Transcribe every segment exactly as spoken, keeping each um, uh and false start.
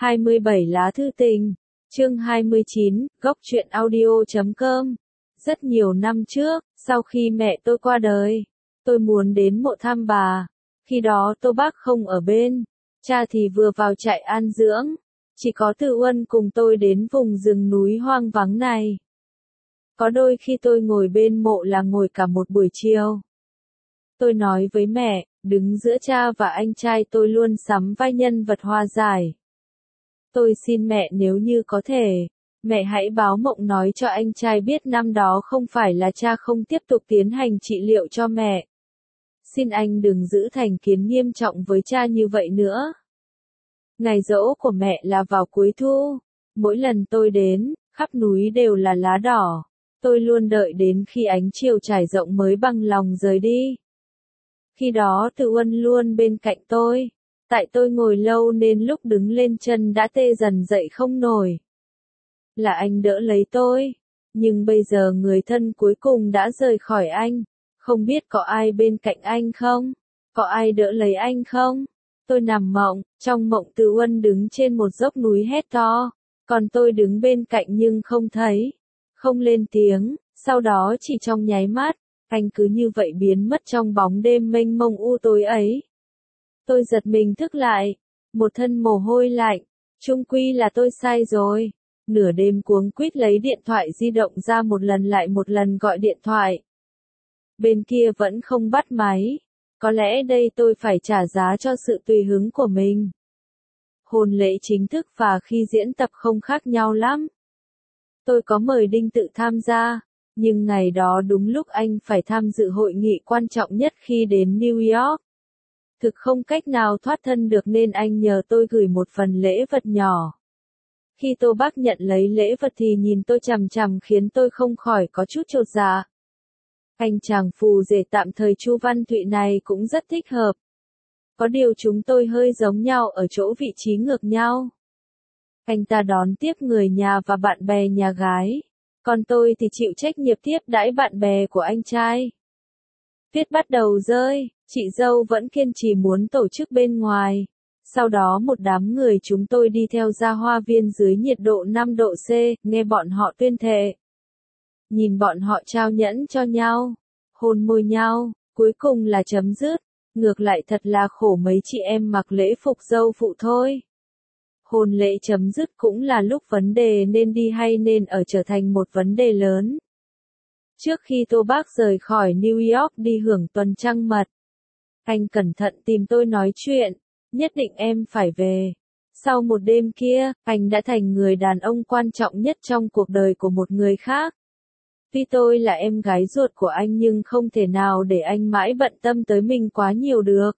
hai mươi bảy lá thư tình, chương hai mươi chín, góc truyện audio chấm com. Rất nhiều năm trước, sau khi mẹ tôi qua đời, tôi muốn đến mộ thăm bà. Khi đó Tô Bác không ở bên, cha thì vừa vào trại an dưỡng, chỉ có Từ Uân cùng tôi đến vùng rừng núi hoang vắng này. Có đôi khi tôi ngồi bên mộ là ngồi cả một buổi chiều. Tôi nói với mẹ, đứng giữa cha và anh trai tôi luôn sắm vai nhân vật hòa giải. Tôi xin mẹ nếu như có thể, mẹ hãy báo mộng nói cho anh trai biết năm đó không phải là cha không tiếp tục tiến hành trị liệu cho mẹ. Xin anh đừng giữ thành kiến nghiêm trọng với cha như vậy nữa. Ngày giỗ của mẹ là vào cuối thu. Mỗi lần tôi đến, khắp núi đều là lá đỏ. Tôi luôn đợi đến khi ánh chiều trải rộng mới bằng lòng rời đi. Khi đó Từ Uân luôn bên cạnh tôi. Tại tôi ngồi lâu nên lúc đứng lên chân đã tê dần dậy không nổi. Là anh đỡ lấy tôi. Nhưng bây giờ người thân cuối cùng đã rời khỏi anh. Không biết có ai bên cạnh anh không? Có ai đỡ lấy anh không? Tôi nằm mộng, trong mộng Từ Uân đứng trên một dốc núi hét to. Còn tôi đứng bên cạnh nhưng không thấy. Không lên tiếng, sau đó chỉ trong nháy mắt, anh cứ như vậy biến mất trong bóng đêm mênh mông u tối ấy. Tôi giật mình thức lại, một thân mồ hôi lạnh, chung quy là tôi sai rồi. Nửa đêm cuống quýt lấy điện thoại di động ra một lần lại một lần gọi điện thoại. Bên kia vẫn không bắt máy, có lẽ đây tôi phải trả giá cho sự tùy hứng của mình. Hôn lễ chính thức và khi diễn tập không khác nhau lắm. Tôi có mời Đinh Tự tham gia, nhưng ngày đó đúng lúc anh phải tham dự hội nghị quan trọng nhất khi đến New York. Thực không cách nào thoát thân được nên anh nhờ tôi gửi một phần lễ vật nhỏ. Khi Tô Bác nhận lấy lễ vật thì nhìn tôi chằm chằm khiến tôi không khỏi có chút chột dạ. Anh chàng phù rể tạm thời Chu Văn Thụy này cũng rất thích hợp. Có điều chúng tôi hơi giống nhau ở chỗ vị trí ngược nhau. Anh ta đón tiếp người nhà và bạn bè nhà gái. Còn tôi thì chịu trách nhiệm tiếp đãi bạn bè của anh trai. Tuyết bắt đầu rơi, chị dâu vẫn kiên trì muốn tổ chức bên ngoài. Sau đó một đám người chúng tôi đi theo ra hoa viên dưới nhiệt độ năm độ C, nghe bọn họ tuyên thệ. Nhìn bọn họ trao nhẫn cho nhau, hôn môi nhau, cuối cùng là chấm dứt. Ngược lại thật là khổ mấy chị em mặc lễ phục dâu phụ thôi. Hôn lễ chấm dứt cũng là lúc vấn đề nên đi hay nên ở trở thành một vấn đề lớn. Trước khi Tô Bác rời khỏi New York đi hưởng tuần trăng mật, anh cẩn thận tìm tôi nói chuyện, nhất định em phải về. Sau một đêm kia, anh đã thành người đàn ông quan trọng nhất trong cuộc đời của một người khác. Tuy tôi là em gái ruột của anh nhưng không thể nào để anh mãi bận tâm tới mình quá nhiều được.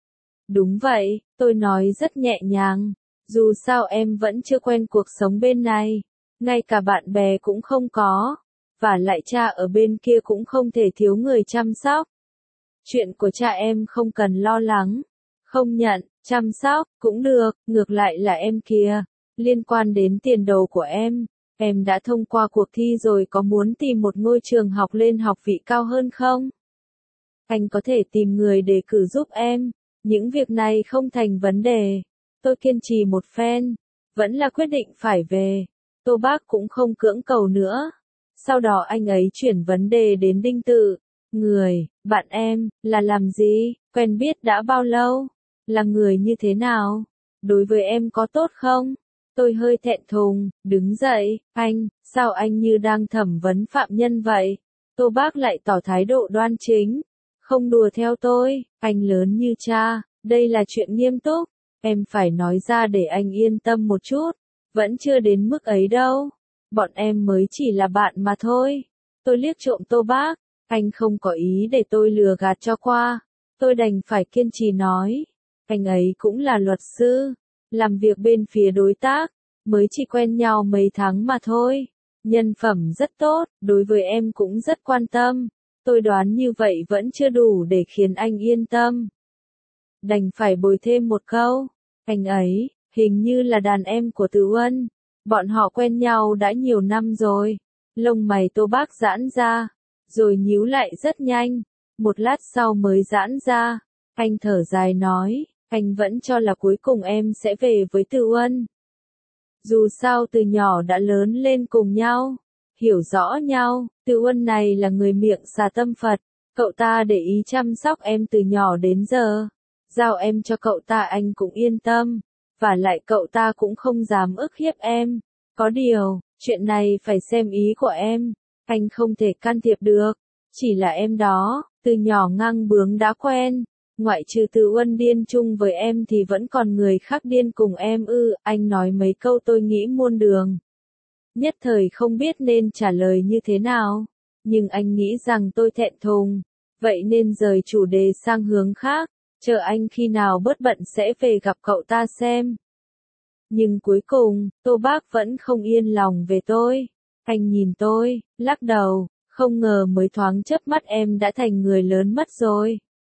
Đúng vậy, tôi nói rất nhẹ nhàng. Dù sao em vẫn chưa quen cuộc sống bên này, ngay cả bạn bè cũng không có, và lại cha ở bên kia cũng không thể thiếu người chăm sóc. Chuyện của cha em không cần lo lắng, không nhận, chăm sóc, cũng được, ngược lại là em kia. Liên quan đến tiền đồ của em, em đã thông qua cuộc thi rồi có muốn tìm một ngôi trường học lên học vị cao hơn không? Anh có thể tìm người đề cử giúp em, những việc này không thành vấn đề. Tôi kiên trì một phen, vẫn là quyết định phải về. Tô Bác cũng không cưỡng cầu nữa. Sau đó anh ấy chuyển vấn đề đến Đinh Tự. Người, bạn em, là làm gì, quen biết đã bao lâu, là người như thế nào, đối với em có tốt không? Tôi hơi thẹn thùng, đứng dậy, anh, sao anh như đang thẩm vấn phạm nhân vậy? Tô Bác lại tỏ thái độ đoan chính. Không đùa theo tôi, anh lớn như cha, đây là chuyện nghiêm túc. Em phải nói ra để anh yên tâm một chút, vẫn chưa đến mức ấy đâu. Bọn em mới chỉ là bạn mà thôi. Tôi liếc trộm Tô Bác, anh không có ý để tôi lừa gạt cho qua. Tôi đành phải kiên trì nói. Anh ấy cũng là luật sư, làm việc bên phía đối tác, mới chỉ quen nhau mấy tháng mà thôi. Nhân phẩm rất tốt, đối với em cũng rất quan tâm. Tôi đoán như vậy vẫn chưa đủ để khiến anh yên tâm. Đành phải bồi thêm một câu, anh ấy, hình như là đàn em của Từ Uân, bọn họ quen nhau đã nhiều năm rồi. Lông mày Tô Bác giãn ra, rồi nhíu lại rất nhanh, một lát sau mới giãn ra. Anh thở dài nói, anh vẫn cho là cuối cùng em sẽ về với Từ Uân, Dù sao từ nhỏ đã lớn lên cùng nhau, hiểu rõ nhau, Từ Uân này là người miệng xà tâm Phật, cậu ta để ý chăm sóc em từ nhỏ đến giờ, giao em cho cậu ta anh cũng yên tâm, và lại cậu ta cũng không dám ức hiếp em. Có điều, chuyện này phải xem ý của em, anh không thể can thiệp được, chỉ là em đó, từ nhỏ ngang bướng đã quen. Ngoại trừ Từ Uân điên chung với em thì vẫn còn người khác điên cùng em ư, anh nói mấy câu tôi nghĩ muôn đường. Nhất thời không biết nên trả lời như thế nào, nhưng anh nghĩ rằng tôi thẹn thùng, vậy nên rời chủ đề sang hướng khác, chờ anh khi nào bớt bận sẽ về gặp cậu ta xem. Nhưng cuối cùng, Tô Bác vẫn không yên lòng về tôi. Anh nhìn tôi, lắc đầu, không ngờ mới thoáng chớp mắt em đã thành người lớn mất rồi.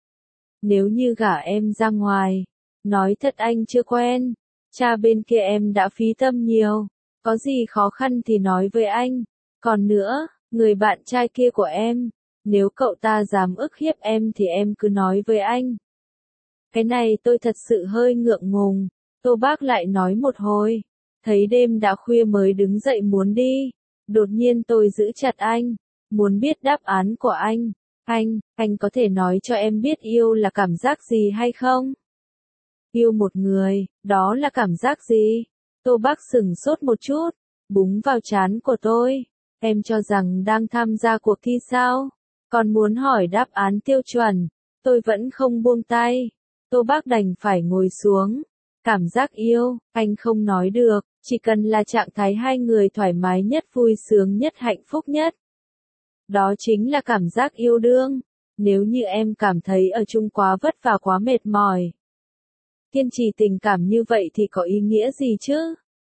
Nếu như gả em ra ngoài, nói thật anh chưa quen, cha bên kia em đã phí tâm nhiều, có gì khó khăn thì nói với anh. Còn nữa, người bạn trai kia của em, nếu cậu ta dám ức hiếp em thì em cứ nói với anh. Cái này tôi thật sự hơi ngượng ngùng, Tô Bác lại nói một hồi, thấy đêm đã khuya mới đứng dậy muốn đi, đột nhiên tôi giữ chặt anh, muốn biết đáp án của anh. Anh, anh có thể nói cho em biết yêu là cảm giác gì hay không? Yêu một người, đó là cảm giác gì? Tô Bác sửng sốt một chút, búng vào trán của tôi. Em cho rằng đang tham gia cuộc thi sao? Còn muốn hỏi đáp án tiêu chuẩn, tôi vẫn không buông tay. Tô Bác đành phải ngồi xuống. Cảm giác yêu, anh không nói được, chỉ cần là trạng thái hai người thoải mái nhất, vui sướng nhất, hạnh phúc nhất. Đó chính là cảm giác yêu đương. Nếu như em cảm thấy ở chung quá vất vả quá mệt mỏi, kiên trì tình cảm như vậy thì có ý nghĩa gì chứ?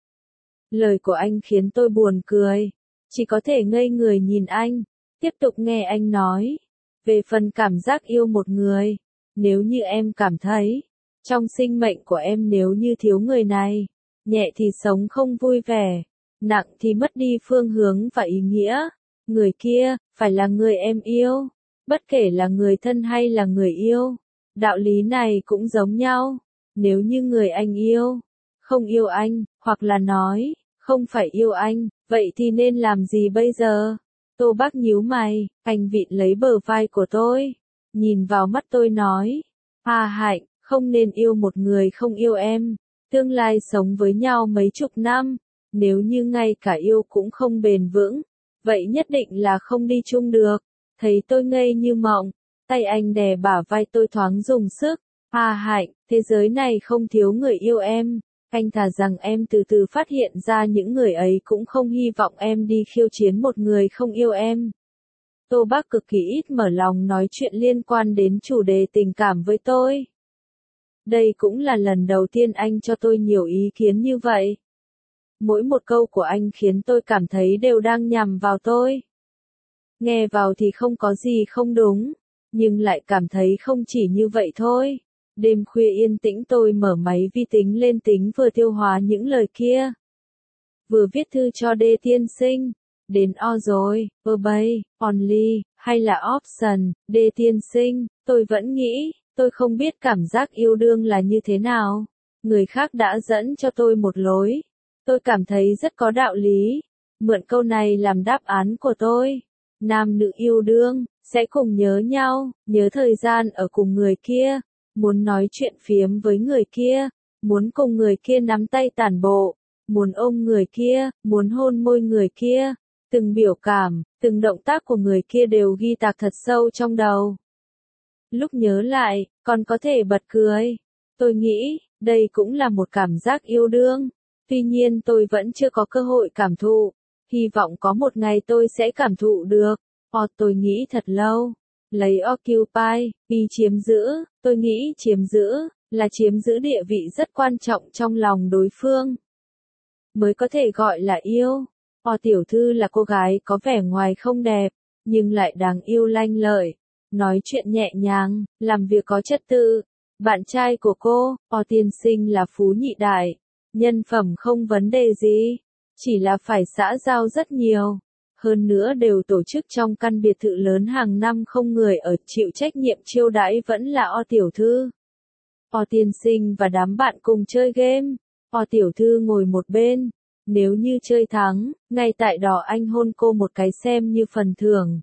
Lời của anh khiến tôi buồn cười, chỉ có thể ngây người nhìn anh, tiếp tục nghe anh nói. Về phần cảm giác yêu một người, nếu như em cảm thấy, trong sinh mệnh của em nếu như thiếu người này, nhẹ thì sống không vui vẻ, nặng thì mất đi phương hướng và ý nghĩa. Người kia, phải là người em yêu, bất kể là người thân hay là người yêu. Đạo lý này cũng giống nhau, nếu như người anh yêu, không yêu anh, hoặc là nói, không phải yêu anh, vậy thì nên làm gì bây giờ? Tô Bác nhíu mày, anh vịn lấy bờ vai của tôi, nhìn vào mắt tôi nói, Hà Hạnh, không nên yêu một người không yêu em, tương lai sống với nhau mấy chục năm, nếu như ngay cả yêu cũng không bền vững, vậy nhất định là không đi chung được. Thấy tôi ngây như mộng, tay anh đè bả vai tôi thoáng dùng sức. Hà Hạnh, thế giới này không thiếu người yêu em, anh thà rằng em từ từ phát hiện ra những người ấy cũng không hy vọng em đi khiêu chiến một người không yêu em. Tô Bác cực kỳ ít mở lòng nói chuyện liên quan đến chủ đề tình cảm với tôi. Đây cũng là lần đầu tiên anh cho tôi nhiều ý kiến như vậy. Mỗi một câu của anh khiến tôi cảm thấy đều đang nhằm vào tôi. Nghe vào thì không có gì không đúng, nhưng lại cảm thấy không chỉ như vậy thôi. Đêm khuya yên tĩnh tôi mở máy vi tính lên tính vừa tiêu hóa những lời kia. Vừa viết thư cho Đê tiên sinh. Đến O rồi, obey, only, hay là option, Đê tiên sinh, tôi vẫn nghĩ, tôi không biết cảm giác yêu đương là như thế nào. Người khác đã dẫn cho tôi một lối. Tôi cảm thấy rất có đạo lý. Mượn câu này làm đáp án của tôi. Nam nữ yêu đương, sẽ cùng nhớ nhau, nhớ thời gian ở cùng người kia, muốn nói chuyện phiếm với người kia, muốn cùng người kia nắm tay tản bộ, muốn ôm người kia, muốn hôn môi người kia, từng biểu cảm, từng động tác của người kia đều ghi tạc thật sâu trong đầu. Lúc nhớ lại, còn có thể bật cười. Tôi nghĩ, đây cũng là một cảm giác yêu đương, tuy nhiên tôi vẫn chưa có cơ hội cảm thụ. Hy vọng có một ngày tôi sẽ cảm thụ được. Hoặc tôi nghĩ thật lâu. Lấy occupy, vì chiếm giữ, tôi nghĩ chiếm giữ, là chiếm giữ địa vị rất quan trọng trong lòng đối phương. Mới có thể gọi là yêu. Hoặc tiểu thư là cô gái có vẻ ngoài không đẹp, nhưng lại đáng yêu lanh lợi. Nói chuyện nhẹ nhàng, làm việc có trật tự. Bạn trai của cô, hoặc tiên sinh là phú nhị đại. Nhân phẩm không vấn đề gì. Chỉ là phải xã giao rất nhiều. Hơn nữa đều tổ chức trong căn biệt thự lớn hàng năm không người ở, chịu trách nhiệm chiêu đãi vẫn là O tiểu thư. O tiên sinh và đám bạn cùng chơi game. O tiểu thư ngồi một bên, Nếu như chơi thắng, ngay tại đó anh hôn cô một cái xem như phần thưởng.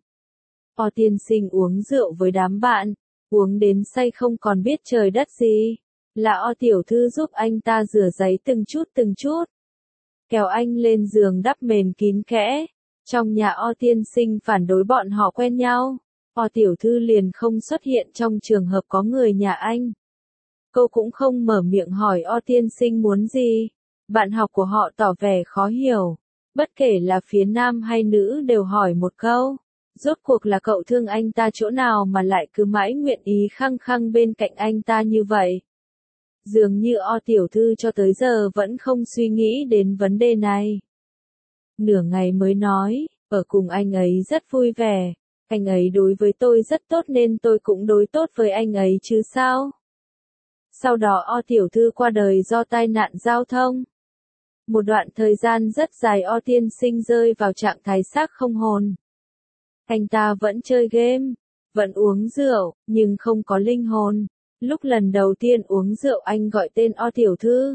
O tiên sinh uống rượu với đám bạn, uống đến say không còn biết trời đất gì. Là O tiểu thư giúp anh ta rửa giấy từng chút từng chút. Kéo anh lên giường đắp mền kín kẽ. Trong nhà O tiên sinh phản đối bọn họ quen nhau. O tiểu thư liền không xuất hiện trong trường hợp có người nhà anh. Cô cũng không mở miệng hỏi O tiên sinh muốn gì. Bạn học của họ tỏ vẻ khó hiểu. Bất kể là phía nam hay nữ đều hỏi một câu. Rốt cuộc là cậu thương anh ta chỗ nào mà lại cứ mãi nguyện ý khăng khăng bên cạnh anh ta như vậy. Dường như O tiểu thư cho tới giờ vẫn không suy nghĩ đến vấn đề này. Nửa ngày mới nói, ở cùng anh ấy rất vui vẻ. Anh ấy đối với tôi rất tốt nên tôi cũng đối tốt với anh ấy chứ sao. Sau đó O tiểu thư qua đời do tai nạn giao thông. Một đoạn thời gian rất dài O tiên sinh rơi vào trạng thái xác không hồn. Anh ta vẫn chơi game, vẫn uống rượu, nhưng không có linh hồn. Lúc lần đầu tiên uống rượu anh gọi tên O tiểu thư.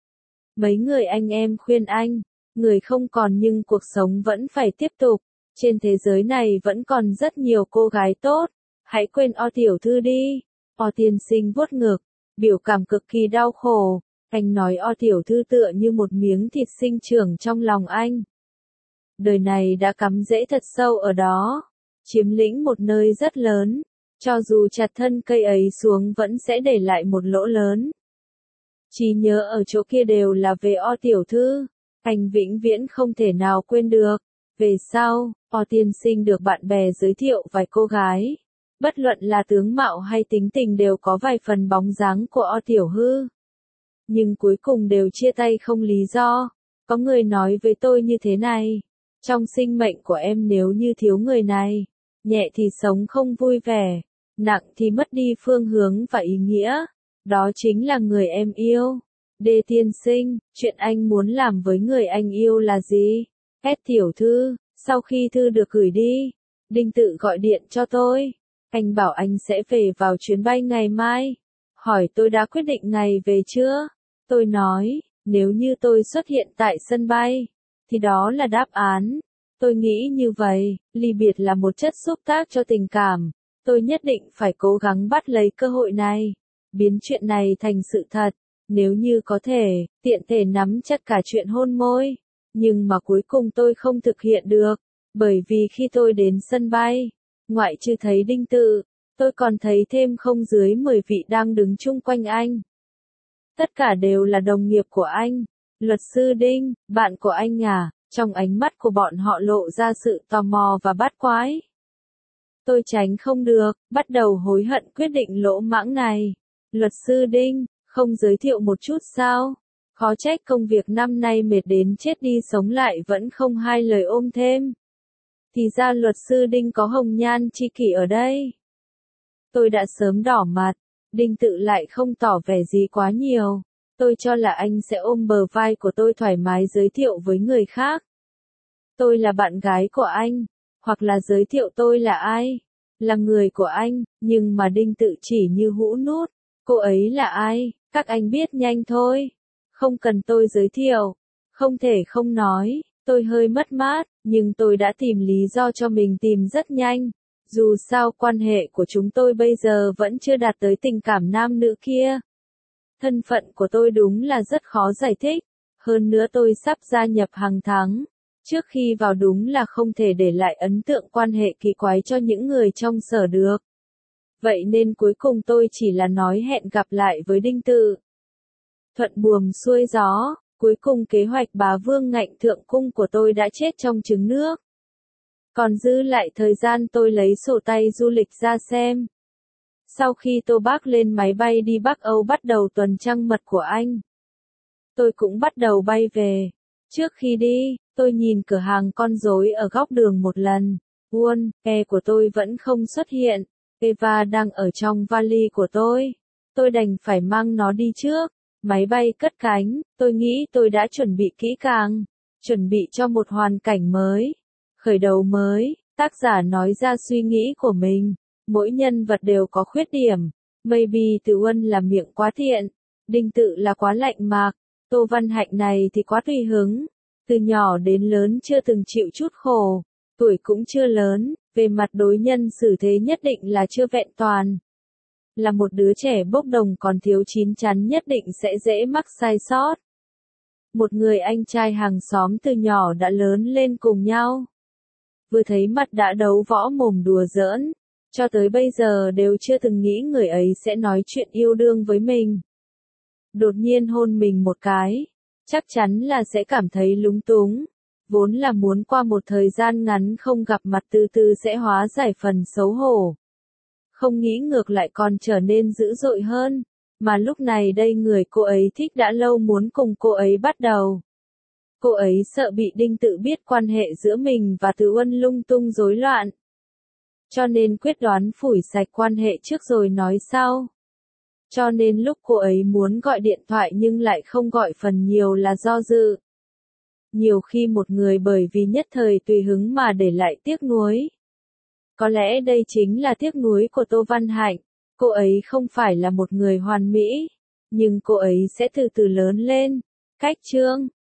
Mấy người anh em khuyên anh, người không còn nhưng cuộc sống vẫn phải tiếp tục. Trên thế giới này vẫn còn rất nhiều cô gái tốt. Hãy quên O tiểu thư đi. O tiên sinh vuốt ngực, biểu cảm cực kỳ đau khổ. Anh nói O tiểu thư tựa như một miếng thịt sinh trưởng trong lòng anh. Đời này đã cắm rễ thật sâu ở đó, chiếm lĩnh một nơi rất lớn. Cho dù chặt thân cây ấy xuống vẫn sẽ để lại một lỗ lớn. Chỉ nhớ ở chỗ kia đều là về O tiểu thư. Anh vĩnh viễn không thể nào quên được. Về sau, O tiên sinh được bạn bè giới thiệu vài cô gái. Bất luận là tướng mạo hay tính tình đều có vài phần bóng dáng của O tiểu thư. Nhưng cuối cùng đều chia tay không lý do. Có người nói với tôi như thế này. Trong sinh mệnh của em nếu như thiếu người này, nhẹ thì sống không vui vẻ, nặng thì mất đi phương hướng và ý nghĩa. Đó chính là người em yêu. Đê tiên sinh, chuyện anh muốn làm với người anh yêu là gì? S tiểu thư, sau khi thư được gửi đi, Đinh Tự gọi điện cho tôi. Anh bảo anh sẽ về vào chuyến bay ngày mai. Hỏi tôi đã quyết định ngày về chưa? Tôi nói, nếu như tôi xuất hiện tại sân bay, thì đó là đáp án. Tôi nghĩ như vậy, ly biệt là một chất xúc tác cho tình cảm. Tôi nhất định phải cố gắng bắt lấy cơ hội này, biến chuyện này thành sự thật. Nếu như có thể, tiện thể nắm chặt cả chuyện hôn môi. Nhưng mà cuối cùng tôi không thực hiện được. Bởi vì khi tôi đến sân bay, ngoại trừ thấy Đinh Tự, tôi còn thấy thêm không dưới mười vị đang đứng chung quanh anh. Tất cả đều là đồng nghiệp của anh. Luật sư Đinh, bạn của anh à? Trong ánh mắt của bọn họ lộ ra sự tò mò và bắt quái. Tôi tránh không được, bắt đầu hối hận quyết định lỗ mãng này. Luật sư Đinh, không giới thiệu một chút sao? Khó trách công việc năm nay mệt đến chết đi sống lại vẫn không hai lời ôm thêm. Thì ra luật sư Đinh có hồng nhan chi kỷ ở đây. Tôi đã sớm đỏ mặt, Đinh Tự lại không tỏ vẻ gì quá nhiều. Tôi cho là anh sẽ ôm bờ vai của tôi thoải mái giới thiệu với người khác. Tôi là bạn gái của anh, hoặc là giới thiệu tôi là ai? Là người của anh, nhưng mà Đinh Tự chỉ như hũ nút. Cô ấy là ai? Các anh biết nhanh thôi. Không cần tôi giới thiệu. Không thể không nói, tôi hơi mất mát, nhưng tôi đã tìm lý do cho mình tìm rất nhanh. Dù sao quan hệ của chúng tôi bây giờ vẫn chưa đạt tới tình cảm nam nữ kia. Thân phận của tôi đúng là rất khó giải thích. Hơn nữa tôi sắp gia nhập hàng tháng. Trước khi vào đúng là không thể để lại ấn tượng quan hệ kỳ quái cho những người trong sở được. Vậy nên cuối cùng tôi chỉ là nói hẹn gặp lại với Đinh Tự. Thuận buồm xuôi gió, cuối cùng kế hoạch bá vương ngạnh thượng cung của tôi đã chết trong trứng nước. Còn dư lại thời gian tôi lấy sổ tay du lịch ra xem. Sau khi Tô Bác lên máy bay đi Bắc Âu bắt đầu tuần trăng mật của anh, tôi cũng bắt đầu bay về. Trước khi đi, tôi nhìn cửa hàng con rối ở góc đường một lần. Buôn, e của tôi vẫn không xuất hiện. Eva đang ở trong vali của tôi. Tôi đành phải mang nó đi trước. Máy bay cất cánh, tôi nghĩ tôi đã chuẩn bị kỹ càng. Chuẩn bị cho một hoàn cảnh mới. Khởi đầu mới, tác giả nói ra suy nghĩ của mình. Mỗi nhân vật đều có khuyết điểm. Maybe Từ Uân là miệng quá thiện. Đinh Tự là quá lạnh mạc. Tô Văn Hạnh này thì quá tùy hứng. Từ nhỏ đến lớn chưa từng chịu chút khổ, tuổi cũng chưa lớn, về mặt đối nhân xử thế nhất định là chưa vẹn toàn. Là một đứa trẻ bốc đồng còn thiếu chín chắn nhất định sẽ dễ mắc sai sót. Một người anh trai hàng xóm từ nhỏ đã lớn lên cùng nhau. Vừa thấy mặt đã đấu võ mồm đùa giỡn, cho tới bây giờ đều chưa từng nghĩ người ấy sẽ nói chuyện yêu đương với mình. Đột nhiên hôn mình một cái, chắc chắn là sẽ cảm thấy lúng túng. Vốn là muốn qua một thời gian ngắn không gặp mặt từ từ sẽ hóa giải phần xấu hổ. Không nghĩ ngược lại còn trở nên dữ dội hơn, mà lúc này đây người cô ấy thích đã lâu muốn cùng cô ấy bắt đầu. Cô ấy sợ bị Đinh Tự biết quan hệ giữa mình và Từ Uân lung tung rối loạn. Cho nên quyết đoán phủi sạch quan hệ trước rồi nói sau. Cho nên lúc cô ấy muốn gọi điện thoại nhưng lại không gọi phần nhiều là do dự. Nhiều khi một người bởi vì nhất thời tùy hứng mà để lại tiếc nuối. Có lẽ đây chính là tiếc nuối của Tô Văn Hạnh. Cô ấy không phải là một người hoàn mỹ, nhưng cô ấy sẽ từ từ lớn lên. Cách chương